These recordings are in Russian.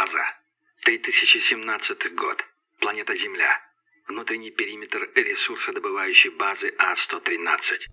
База. 3017 год. Планета Земля. Внутренний периметр ресурсодобывающей базы А-113.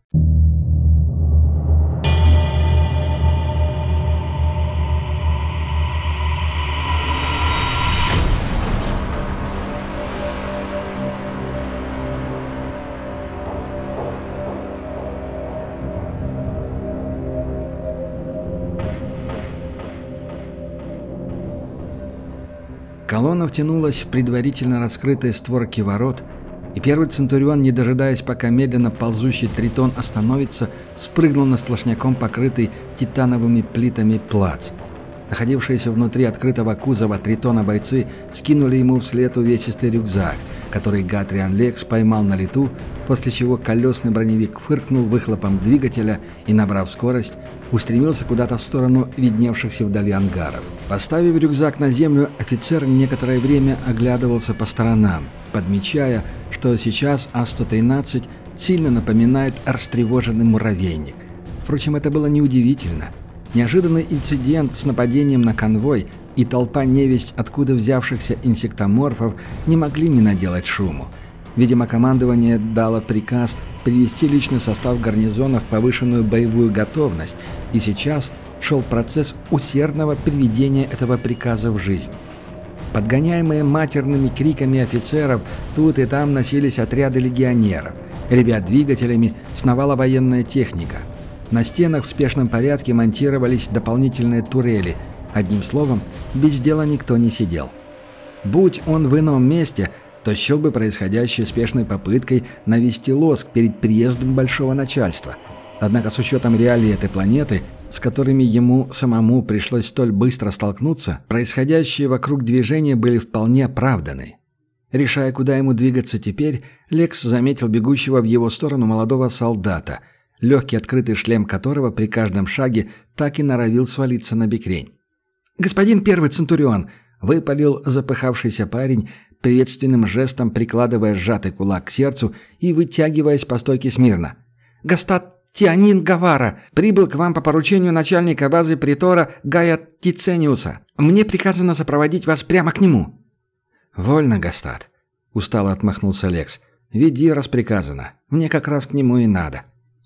Колонна втянулась в предварительно раскрытые створки ворот, и первый Центурион, не дожидаясь, пока медленно ползущий Тритон остановится, спрыгнул на сплошняком покрытый титановыми плитами плац. Находившиеся внутри открытого кузова Тритона бойцы скинули ему вслед увесистый рюкзак, который Гатриан Лекс поймал на лету, после чего колесный броневик фыркнул выхлопом двигателя и, набрав скорость, устремился куда-то в сторону видневшихся вдали ангаров. Поставив рюкзак на землю, офицер некоторое время оглядывался по сторонам, подмечая, что сейчас А-113 сильно напоминает растревоженный муравейник. Впрочем, это было неудивительно. Неожиданный инцидент с нападением на конвой и толпа невесть откуда взявшихся инсектоморфов не могли не наделать шуму. Видимо, командование дало приказ привести личный состав гарнизона в повышенную боевую готовность, и сейчас шел процесс усердного приведения этого приказа в жизнь. Подгоняемые матерными криками офицеров, тут и там носились отряды легионеров. Ревя двигателями, сновала военная техника. На стенах в спешном порядке монтировались дополнительные турели. Одним словом, без дела никто не сидел. Будь он в ином месте, то счел бы происходящее спешной попыткой навести лоск перед приездом большого начальства. Однако с учетом реалий этой планеты, с которыми ему самому пришлось столь быстро столкнуться, происходящие вокруг движения были вполне оправданы. Решая, куда ему двигаться теперь, Лекс заметил бегущего в его сторону молодого солдата, легкий открытый шлем которого при каждом шаге так и норовил свалиться на бекрень. «Господин первый Центурион!» — выпалил запыхавшийся парень, приветственным жестом прикладывая сжатый кулак к сердцу и вытягиваясь по стойке смирно. «Гастат Тианин Гавара прибыл к вам по поручению начальника базы притора Гая Тицениуса. Мне приказано сопроводить вас прямо к нему». «Вольно, Гастат», — устало отмахнулся Лекс. «Веди, раз приказано. Мне как раз к нему и надо».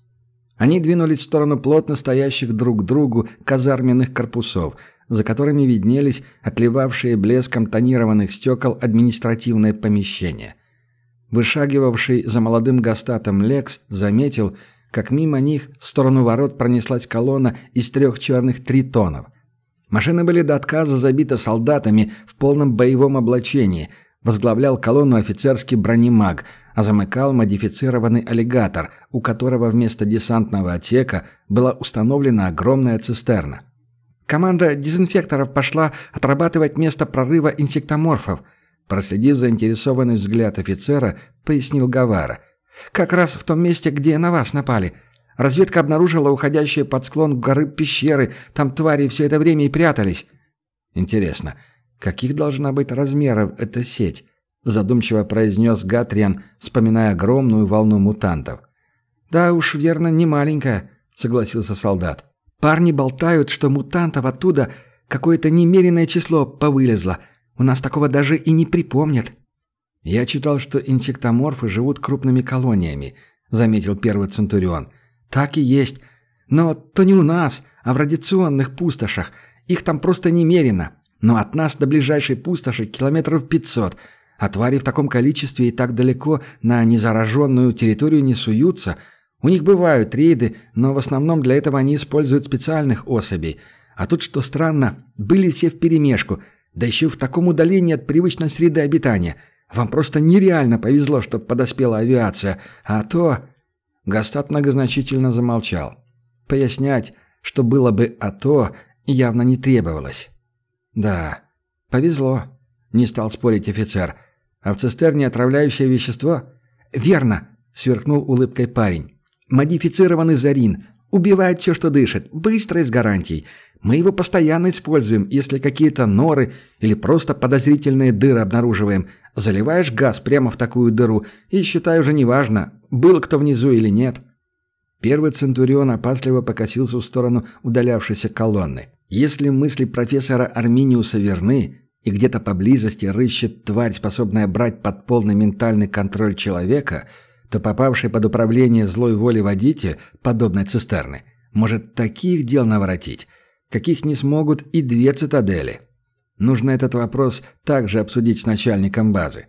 Они двинулись в сторону плотно стоящих друг к другу казарменных корпусов, за которыми виднелись отливавшие блеском тонированных стекол административные помещения. Вышагивавший за молодым Гастатом Лекс заметил, как мимо них в сторону ворот пронеслась колонна из 3 черных тритонов. Машины были до отказа забиты солдатами в полном боевом облачении. Возглавлял колонну офицерский бронемаг, а замыкал модифицированный аллигатор, у которого вместо десантного отсека была установлена огромная цистерна. «Команда дезинфекторов пошла отрабатывать место прорыва инсектоморфов», проследив заинтересованный взгляд офицера, пояснил Гавара. «Как раз в том месте, где на вас напали. Разведка обнаружила уходящие под склон горы пещеры, там твари все это время и прятались». «Интересно, каких должна быть размеров эта сеть?» задумчиво произнес Гатриан, вспоминая огромную волну мутантов. «Да уж, верно, не маленькая», — согласился солдат. «Парни болтают, что мутантов оттуда какое-то немеренное число повылезло. У нас такого даже и не припомнят». «Я читал, что инсектоморфы живут крупными колониями», — заметил первый Центурион. «Так и есть. Но то не у нас, а в радиационных пустошах. Их там просто немерено. Но от нас до ближайшей пустоши километров 500, а твари в таком количестве и так далеко на незараженную территорию не суются. У них бывают рейды, но в основном для этого они используют специальных особей. А тут, что странно, были все вперемешку, да еще в таком удалении от привычной среды обитания. Вам просто нереально повезло, что подоспела авиация, а то...» Гастат многозначительно замолчал. Пояснять, что было бы «а то», явно не требовалось. «Да, повезло», — не стал спорить офицер. «А в цистерне отравляющее вещество?» «Верно», — сверкнул улыбкой парень. «Модифицированный зарин. Убивает все, что дышит. Быстро и с гарантией. Мы его постоянно используем, если какие-то норы или просто подозрительные дыры обнаруживаем. Заливаешь газ прямо в такую дыру, и, считай, уже неважно, был кто внизу или нет». Первый Центурион опасливо покосился в сторону удалявшейся колонны. Если мысли профессора Арминиуса верны, и где-то поблизости рыщет тварь, способная брать под полный ментальный контроль человека, то попавший под управление злой воли водитель подобной цистерны может таких дел наворотить, каких не смогут и 2 цитадели. Нужно этот вопрос также обсудить с начальником базы.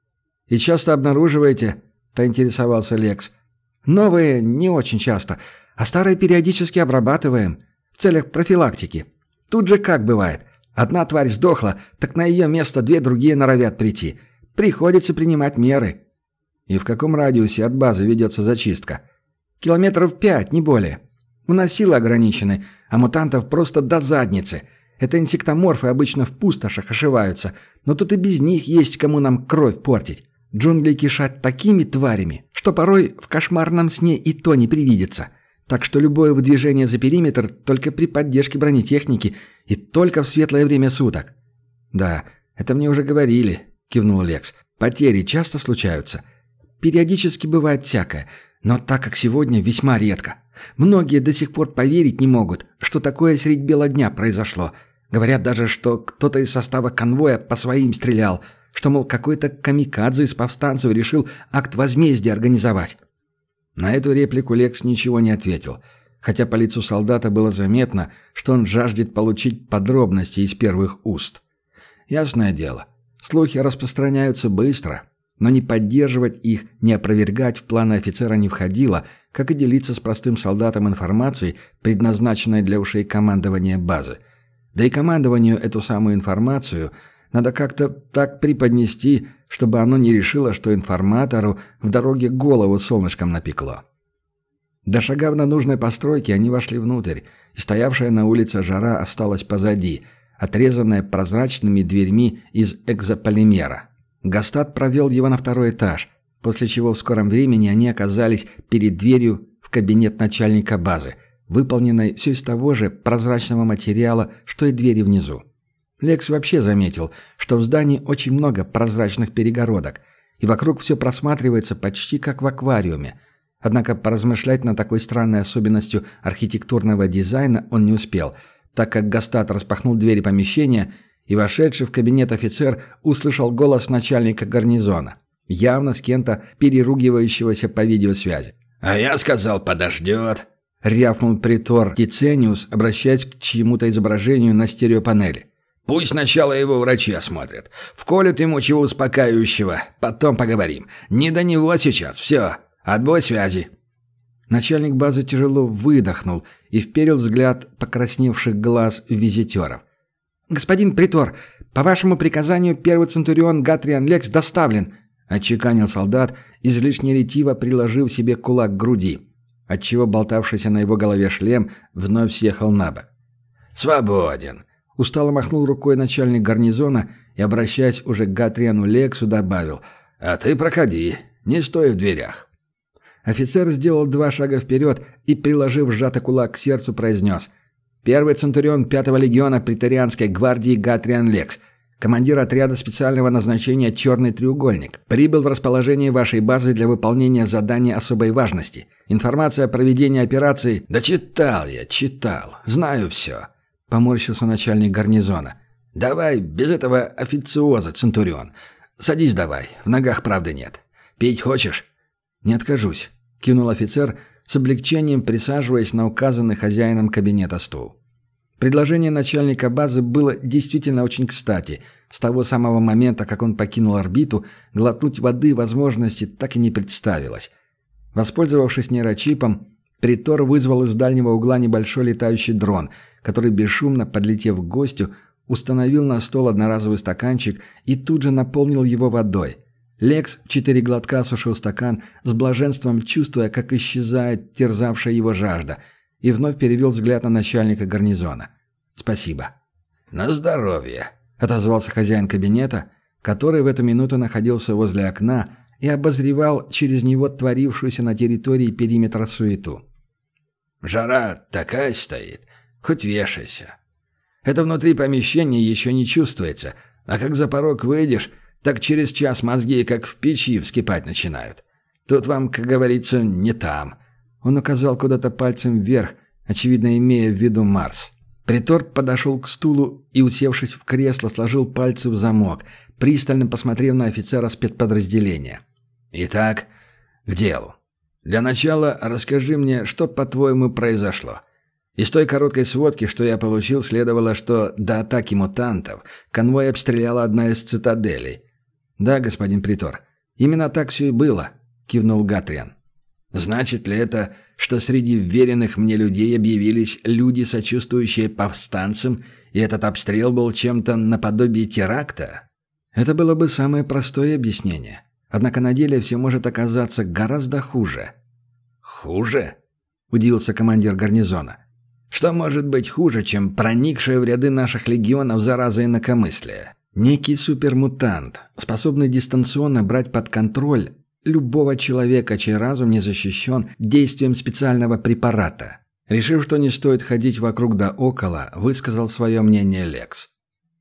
«И часто обнаруживаете?» – поинтересовался Лекс. «Новые не очень часто, а старые периодически обрабатываем в целях профилактики. Тут же как бывает. Одна тварь сдохла, так на ее место 2 другие норовят прийти. Приходится принимать меры». «И в каком радиусе от базы ведется зачистка?» «Километров 5, не более. У нас силы ограничены, а мутантов просто до задницы. Это инсектоморфы обычно в пустошах ошиваются, но тут и без них есть кому нам кровь портить. Джунгли кишат такими тварями, что порой в кошмарном сне и то не привидится. Так что любое выдвижение за периметр только при поддержке бронетехники и только в светлое время суток». «Да, это мне уже говорили», — кивнул Лекс. «Потери часто случаются?» «Периодически бывает всякое, но так как сегодня весьма редко. Многие до сих пор поверить не могут, что такое средь бела дня произошло. Говорят даже, что кто-то из состава конвоя по своим стрелял, что, мол, какой-то камикадзе из повстанцев решил акт возмездия организовать». На эту реплику Лекс ничего не ответил, хотя по лицу солдата было заметно, что он жаждет получить подробности из первых уст. Ясное дело, слухи распространяются быстро, но не поддерживать их, не опровергать в планы офицера не входило, как и делиться с простым солдатом информацией, предназначенной для ушей командования базы. Да и командованию эту самую информацию надо как-то так преподнести, чтобы оно не решило, что информатору в дороге голову солнышком напекло. Дошагав до нужной постройки, они вошли внутрь, и стоявшая на улице жара осталась позади, отрезанная прозрачными дверьми из экзополимера. Гастат провел его на 2-й этаж, после чего в скором времени они оказались перед дверью в кабинет начальника базы, выполненной все из того же прозрачного материала, что и двери внизу. Лекс вообще заметил, что в здании очень много прозрачных перегородок, и вокруг все просматривается почти как в аквариуме. Однако поразмышлять над такой странной особенностью архитектурного дизайна он не успел, так как Гастат распахнул двери помещения, и вошедший в кабинет офицер услышал голос начальника гарнизона, явно с кем-то переругивающегося по видеосвязи. «А я сказал, подождет», — рявкнул притор Тицениус, обращаясь к чьему-то изображению на стереопанели. «Пусть сначала его врачи осмотрят. Вколют ему чего успокаивающего. Потом поговорим. Не до него сейчас. Все. Отбой связи». Начальник базы тяжело выдохнул и вперил взгляд покрасневших глаз визитеров. «Господин притор, по вашему приказанию 1-й Центурион Гатриан Лекс доставлен», — отчеканил солдат, излишне ретиво приложив себе кулак к груди, отчего болтавшийся на его голове шлем вновь съехал на бок. «Свободен», — устало махнул рукой начальник гарнизона и, обращаясь уже к Гатриану Лексу, добавил: «А ты проходи, не стой в дверях». Офицер сделал 2 шага вперед и, приложив сжатый кулак к сердцу, произнес: «1-й Центурион 5-го легиона Преторианской гвардии Гатриан Лекс, командир отряда специального назначения «Черный треугольник», прибыл в расположение вашей базы для выполнения задания особой важности. Информация о проведении операции...» «Да читал я, читал. Знаю все», — поморщился начальник гарнизона. «Давай без этого официоза, Центурион. Садись давай, в ногах правды нет. Пить хочешь?» «Не откажусь», — кивнул офицер, с облегчением присаживаясь на указанный хозяином кабинета стул. Предложение начальника базы было действительно очень кстати. С того самого момента, как он покинул орбиту, глотнуть воды возможности так и не представилось. Воспользовавшись нейрочипом, притор вызвал из дальнего угла небольшой летающий дрон, который, бесшумно подлетев к гостю, установил на стол одноразовый стаканчик и тут же наполнил его водой. Лекс в 4 глотка осушил стакан, с блаженством чувствуя, как исчезает терзавшая его жажда, и вновь перевел взгляд на начальника гарнизона. «Спасибо». «На здоровье», — отозвался хозяин кабинета, который в эту минуту находился возле окна и обозревал через него творившуюся на территории периметра суету. «Жара такая стоит, хоть вешайся. Это внутри помещения еще не чувствуется, а как за порог выйдешь, так через час мозги как в печи вскипать начинают. Тут вам, как говорится, не там». Он указал куда-то пальцем вверх, очевидно, имея в виду Марс. Притор подошел к стулу и, усевшись в кресло, сложил пальцы в замок, пристально посмотрев на офицера спецподразделения. «Итак, к делу. Для начала расскажи мне, что, по-твоему, произошло. Из той короткой сводки, что я получил, следовало, что до атаки мутантов конвой обстреляла одна из цитаделей». «Да, господин Притор, именно так все и было», — кивнул Гатриан. «Значит ли это, что среди вверенных мне людей объявились люди, сочувствующие повстанцам, и этот обстрел был чем-то наподобие теракта?» Это было бы самое простое объяснение. Однако на деле все может оказаться гораздо хуже. «Хуже?» — удивился командир гарнизона. «Что может быть хуже, чем проникшая в ряды наших легионов зараза инакомыслия?» Некий супермутант, способный дистанционно брать под контроль любого человека, чей разум не защищен действием специального препарата. Решив, что не стоит ходить вокруг да около, высказал свое мнение Лекс.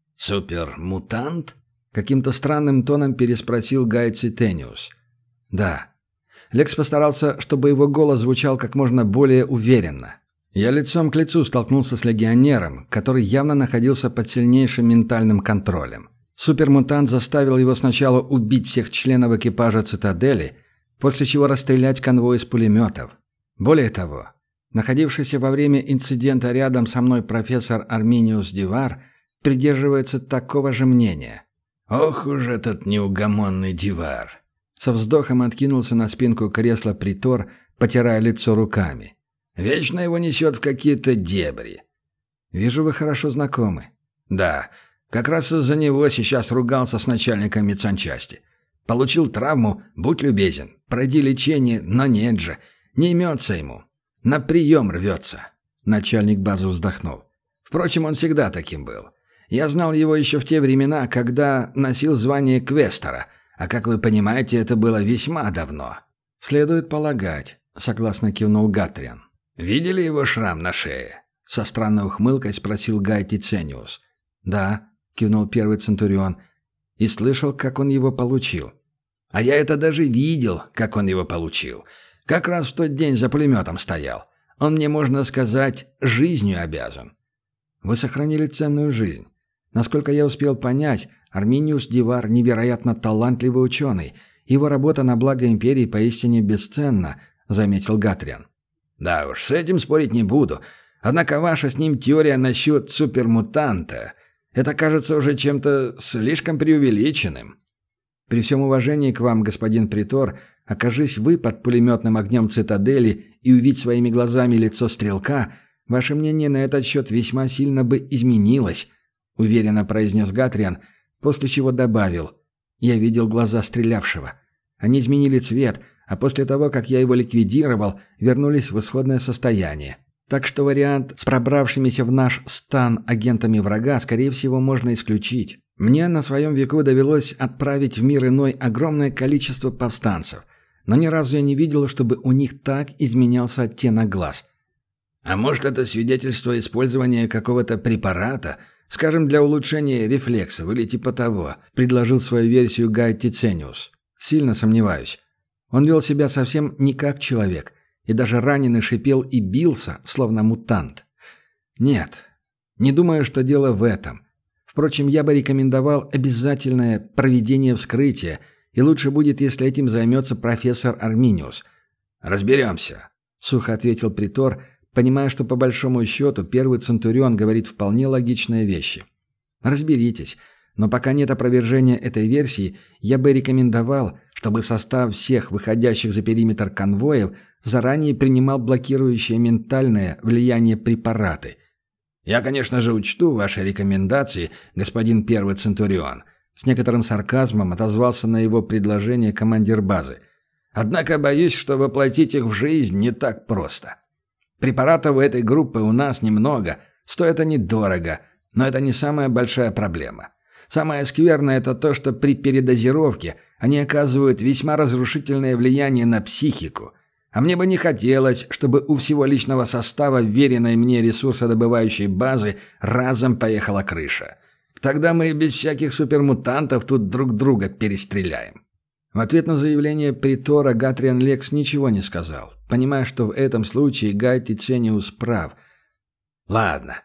«Супермутант?» — каким-то странным тоном переспросил Гай Цитениус. «Да». Лекс постарался, чтобы его голос звучал как можно более уверенно. Я лицом к лицу столкнулся с легионером, который явно находился под сильнейшим ментальным контролем. Супермутант заставил его сначала убить всех членов экипажа «Цитадели», после чего расстрелять конвой из пулеметов. Более того, находившийся во время инцидента рядом со мной профессор Арминиус Дивар придерживается такого же мнения. «Ох уж этот неугомонный Дивар!» Со вздохом откинулся на спинку кресла Притор, потирая лицо руками. «Вечно его несет в какие-то дебри». «Вижу, вы хорошо знакомы». «Да, как раз из-за него сейчас ругался с начальником медсанчасти. Получил травму, будь любезен. Пройди лечение, но нет же. Не имется ему. На прием рвется». Начальник базы вздохнул. «Впрочем, он всегда таким был. Я знал его еще в те времена, когда носил звание квестора. А как вы понимаете, это было весьма давно». «Следует полагать», — согласно кивнул Гатриан. «Видели его шрам на шее?» — со странной ухмылкой спросил Гай Тицениус. «Да», — кивнул первый Центурион, — «и слышал, как он его получил». «А я это даже видел, как он его получил. Как раз в тот день за пулеметом стоял. Он мне, можно сказать, жизнью обязан». «Вы сохранили ценную жизнь. Насколько я успел понять, Арминиус Дивар невероятно талантливый ученый. Его работа на благо империи поистине бесценна», — заметил Гатриан. «Да уж, с этим спорить не буду. Однако ваша с ним теория насчет супермутанта, это кажется уже чем-то слишком преувеличенным». «При всем уважении к вам, господин Притор, окажись вы под пулеметным огнем цитадели и увидеть своими глазами лицо стрелка, ваше мнение на этот счет весьма сильно бы изменилось», — уверенно произнес Гатриан, после чего добавил. «Я видел глаза стрелявшего. Они изменили цвет, а после того, как я его ликвидировал, вернулись в исходное состояние. Так что вариант с пробравшимися в наш стан агентами врага, скорее всего, можно исключить. Мне на своем веку довелось отправить в мир иной огромное количество повстанцев, но ни разу я не видел, чтобы у них так изменялся оттенок глаз». «А может, это свидетельство использования какого-то препарата, скажем, для улучшения рефлексов или типа того», — предложил свою версию Гай Тицениус. «Сильно сомневаюсь. Он вел себя совсем не как человек, и даже раненый шипел и бился, словно мутант. Нет, не думаю, что дело в этом. Впрочем, я бы рекомендовал обязательное проведение вскрытия, и лучше будет, если этим займется профессор Арминиус». «Разберемся», — сухо ответил Притор, понимая, что по большому счету первый Центурион говорит вполне логичные вещи. «Разберитесь. Но пока нет опровержения этой версии, я бы рекомендовал, чтобы состав всех выходящих за периметр конвоев заранее принимал блокирующее ментальное влияние препараты». «Я, конечно же, учту ваши рекомендации, господин первый Центурион», — с некоторым сарказмом отозвался на его предложение командир базы. «Однако боюсь, что воплотить их в жизнь не так просто. Препаратов у этой группы у нас немного, стоят они дорого, но это не самая большая проблема. Самое скверное – это то, что при передозировке они оказывают весьма разрушительное влияние на психику. А мне бы не хотелось, чтобы у всего личного состава веренной мне ресурсодобывающей базы разом поехала крыша. Тогда мы без всяких супермутантов тут друг друга перестреляем». В ответ на заявление Притора Гатриан Лекс ничего не сказал, понимая, что в этом случае Гай Тицениус прав. «Ладно,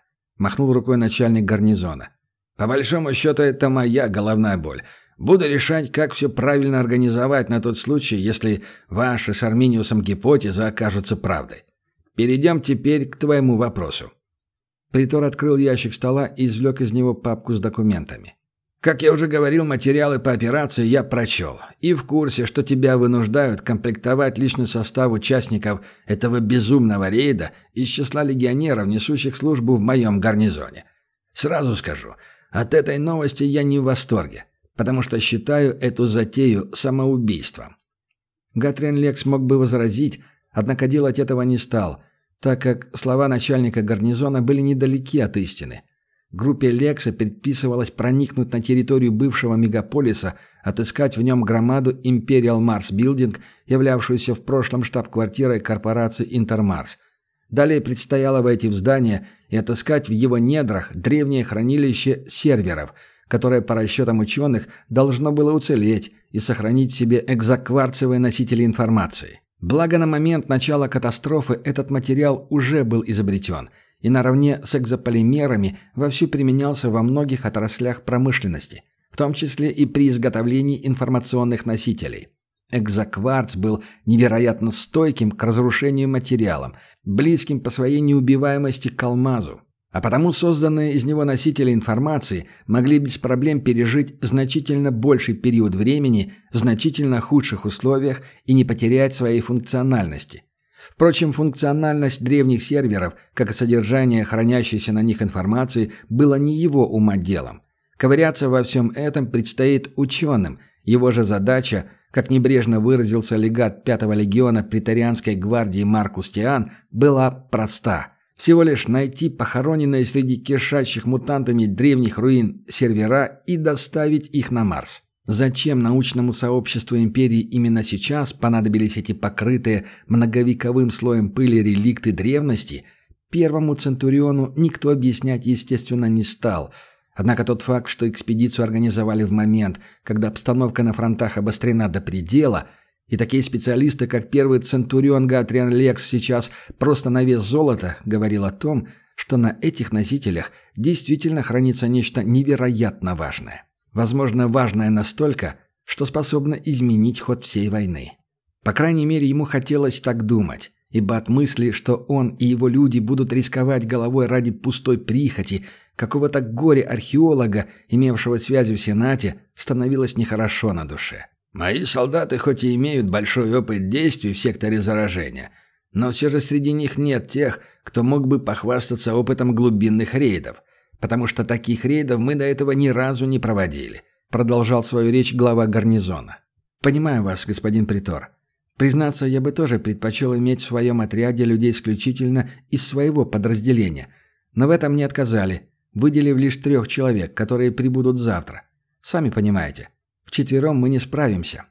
махнул рукой начальник гарнизона. «По большому счету, это моя головная боль. Буду решать, как все правильно организовать на тот случай, если ваши с Арминиусом гипотезы окажутся правдой. Перейдем теперь к твоему вопросу». Притор открыл ящик стола и извлек из него папку с документами. «Как я уже говорил, материалы по операции я прочел. И в курсе, что тебя вынуждают комплектовать личный состав участников этого безумного рейда из числа легионеров, несущих службу в моем гарнизоне. Сразу скажу, от этой новости я не в восторге, потому что считаю эту затею самоубийством». Гатриан Лекс мог бы возразить, однако делать этого не стал, так как слова начальника гарнизона были недалеки от истины. Группе Лекса предписывалось проникнуть на территорию бывшего мегаполиса, отыскать в нем громаду Imperial Mars Building, являвшуюся в прошлом штаб-квартирой корпорации Интермарс. Далее предстояло войти в здание и отыскать в его недрах древнее хранилище серверов, которое, по расчетам ученых, должно было уцелеть и сохранить в себе экзокварцевые носители информации. Благо на момент начала катастрофы этот материал уже был изобретен – и наравне с экзополимерами вовсю применялся во многих отраслях промышленности, в том числе и при изготовлении информационных носителей. Экзокварц был невероятно стойким к разрушению материалом, близким по своей неубиваемости к алмазу, а потому созданные из него носители информации могли без проблем пережить значительно больший период времени в значительно худших условиях и не потерять своей функциональности. Впрочем, функциональность древних серверов, как и содержание хранящейся на них информации, было не его ума делом. Ковыряться во всем этом предстоит ученым. Его же задача, как небрежно выразился легат 5-го легиона преторианской гвардии Маркус Тиан, была проста. Всего лишь найти похороненные среди кишащих мутантами древних руин сервера и доставить их на Марс. Зачем научному сообществу Империи именно сейчас понадобились эти покрытые многовековым слоем пыли реликты древности, первому Центуриону никто объяснять, естественно, не стал. Однако тот факт, что экспедицию организовали в момент, когда обстановка на фронтах обострена до предела, и такие специалисты, как первый Центурион Гатриан Лекс сейчас просто на вес золота, говорил о том, что на этих носителях действительно хранится нечто невероятно важное. Возможно, важное настолько, что способно изменить ход всей войны. По крайней мере, ему хотелось так думать, ибо от мысли, что он и его люди будут рисковать головой ради пустой прихоти какого-то горе-археолога, имевшего связи в Сенате, становилось нехорошо на душе. «Мои солдаты хоть и имеют большой опыт действий в секторе заражения, но все же среди них нет тех, кто мог бы похвастаться опытом глубинных рейдов. Потому что таких рейдов мы до этого ни разу не проводили», — продолжал свою речь глава гарнизона. «Понимаю вас, господин Притор. Признаться, я бы тоже предпочел иметь в своем отряде людей исключительно из своего подразделения. Но в этом не отказали, выделив лишь 3 человек, которые прибудут завтра. Сами понимаете, вчетвером мы не справимся».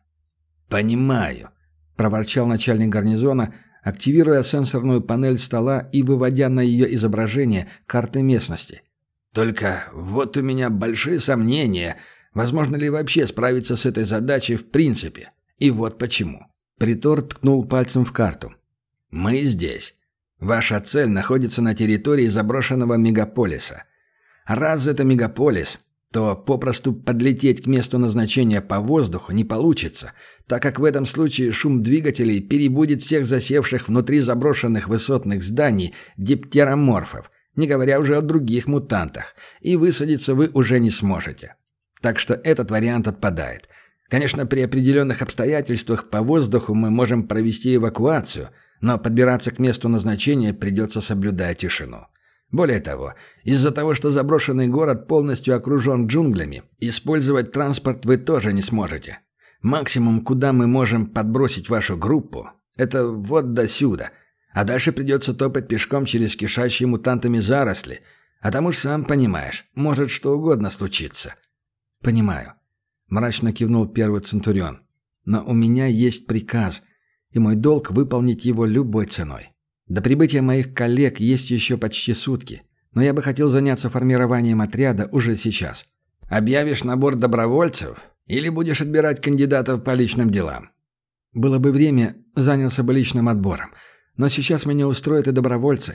«Понимаю», — проворчал начальник гарнизона, активируя сенсорную панель стола и выводя на ее изображение карты местности. «Только вот у меня большие сомнения, возможно ли вообще справиться с этой задачей в принципе. И вот почему». Притор ткнул пальцем в карту. «Мы здесь. Ваша цель находится на территории заброшенного мегаполиса. Раз это мегаполис, то попросту подлететь к месту назначения по воздуху не получится, так как в этом случае шум двигателей перебудет всех засевших внутри заброшенных высотных зданий диптероморфов, не говоря уже о других мутантах, и высадиться вы уже не сможете. Так что этот вариант отпадает. Конечно, при определенных обстоятельствах по воздуху мы можем провести эвакуацию, но подбираться к месту назначения придется, соблюдая тишину. Более того, из-за того, что заброшенный город полностью окружен джунглями, использовать транспорт вы тоже не сможете. Максимум, куда мы можем подбросить вашу группу, это вот до сюда, а дальше придется топать пешком через кишащие мутантами заросли, а там уж сам понимаешь, может что угодно случиться». «Понимаю», — мрачно кивнул первый Центурион. «Но у меня есть приказ, и мой долг выполнить его любой ценой. До прибытия моих коллег есть еще почти сутки, но я бы хотел заняться формированием отряда уже сейчас». «Объявишь набор добровольцев или будешь отбирать кандидатов по личным делам?» «Было бы время, занялся бы личным отбором. Но сейчас меня устроят и добровольцы. В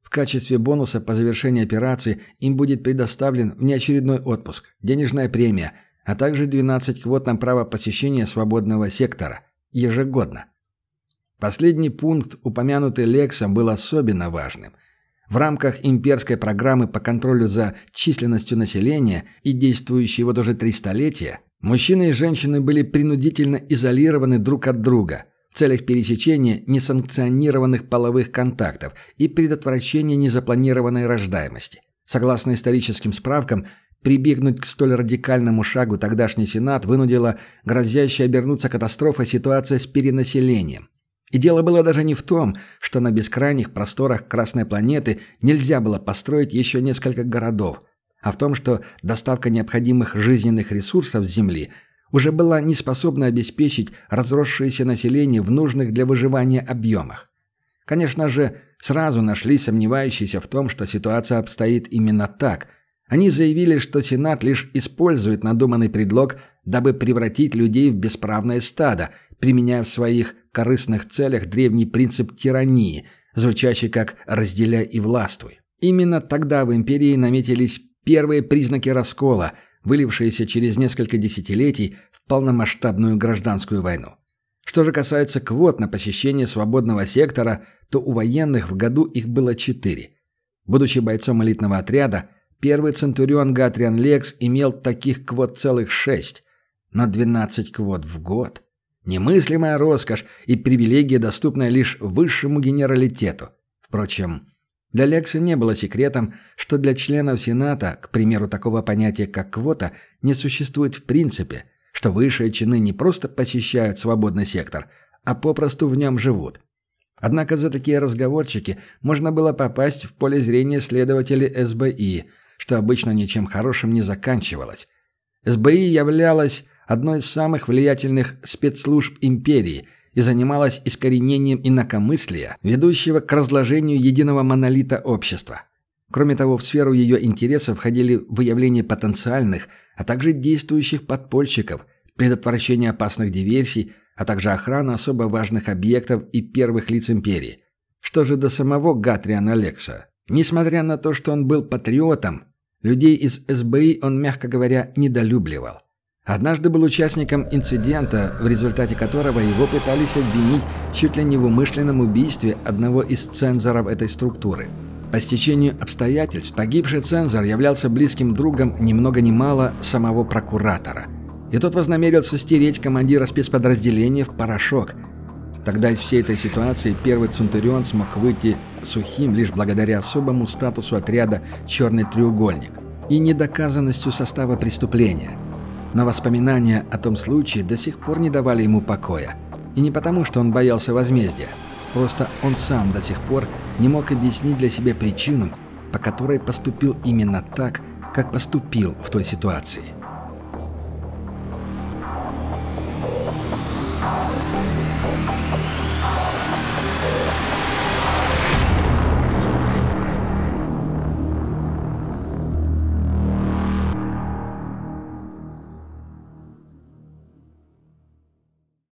В качестве бонуса по завершении операции им будет предоставлен внеочередной отпуск, денежная премия, а также 12 квот на право посещения свободного сектора. Ежегодно. Последний пункт, упомянутый Лексом, был особенно важным. В рамках имперской программы по контролю за численностью населения и действующей вот уже 3 столетия, мужчины и женщины были принудительно изолированы друг от друга в целях пересечения несанкционированных половых контактов и предотвращения незапланированной рождаемости. Согласно историческим справкам, прибегнуть к столь радикальному шагу тогдашний Сенат вынудила грозящая обернуться катастрофой ситуация с перенаселением. И дело было даже не в том, что на бескрайних просторах Красной планеты нельзя было построить еще несколько городов, а в том, что доставка необходимых жизненных ресурсов с Земли уже была не способна обеспечить разросшееся население в нужных для выживания объемах. Конечно же, сразу нашлись сомневающиеся в том, что ситуация обстоит именно так. Они заявили, что Сенат лишь использует надуманный предлог, дабы превратить людей в бесправное стадо, применяя в своих корыстных целях древний принцип тирании, звучащий как «разделяй и властвуй». Именно тогда в империи наметились первые признаки раскола, вылившиеся через несколько десятилетий в полномасштабную гражданскую войну. Что же касается квот на посещение свободного сектора, то у военных в году их было 4. Будучи бойцом элитного отряда, первый центурион Гатриан Лекс имел таких квот целых 6, но 12 квот в год. Немыслимая роскошь и привилегия, доступная лишь высшему генералитету. Впрочем, для Лекса не было секретом, что для членов Сената, к примеру, такого понятия, как квота, не существует в принципе, что высшие чины не просто посещают свободный сектор, а попросту в нем живут. Однако за такие разговорчики можно было попасть в поле зрения следователей СБИ, что обычно ничем хорошим не заканчивалось. СБИ являлась одной из самых влиятельных спецслужб империи и занималась искоренением инакомыслия, ведущего к разложению единого монолита общества. Кроме того, в сферу ее интересов входили выявление потенциальных, а также действующих подпольщиков, предотвращение опасных диверсий, а также охрана особо важных объектов и первых лиц империи. Что же до самого Гатриана Лекса? Несмотря на то, что он был патриотом, людей из СБИ он, мягко говоря, недолюбливал. Однажды был участником инцидента, в результате которого его пытались обвинить чуть ли не в умышленном убийстве одного из цензоров этой структуры. По стечению обстоятельств погибший цензор являлся близким другом ни много ни мало самого прокуратора. И тот вознамерился стереть командира спецподразделения в порошок. Тогда из всей этой ситуации первый центурион смог выйти сухим лишь благодаря особому статусу отряда «Черный треугольник» и недоказанностью состава преступления. Но воспоминания о том случае до сих пор не давали ему покоя. И не потому, что он боялся возмездия. Просто он сам до сих пор не мог объяснить для себя причину, по которой поступил именно так, как поступил в той ситуации.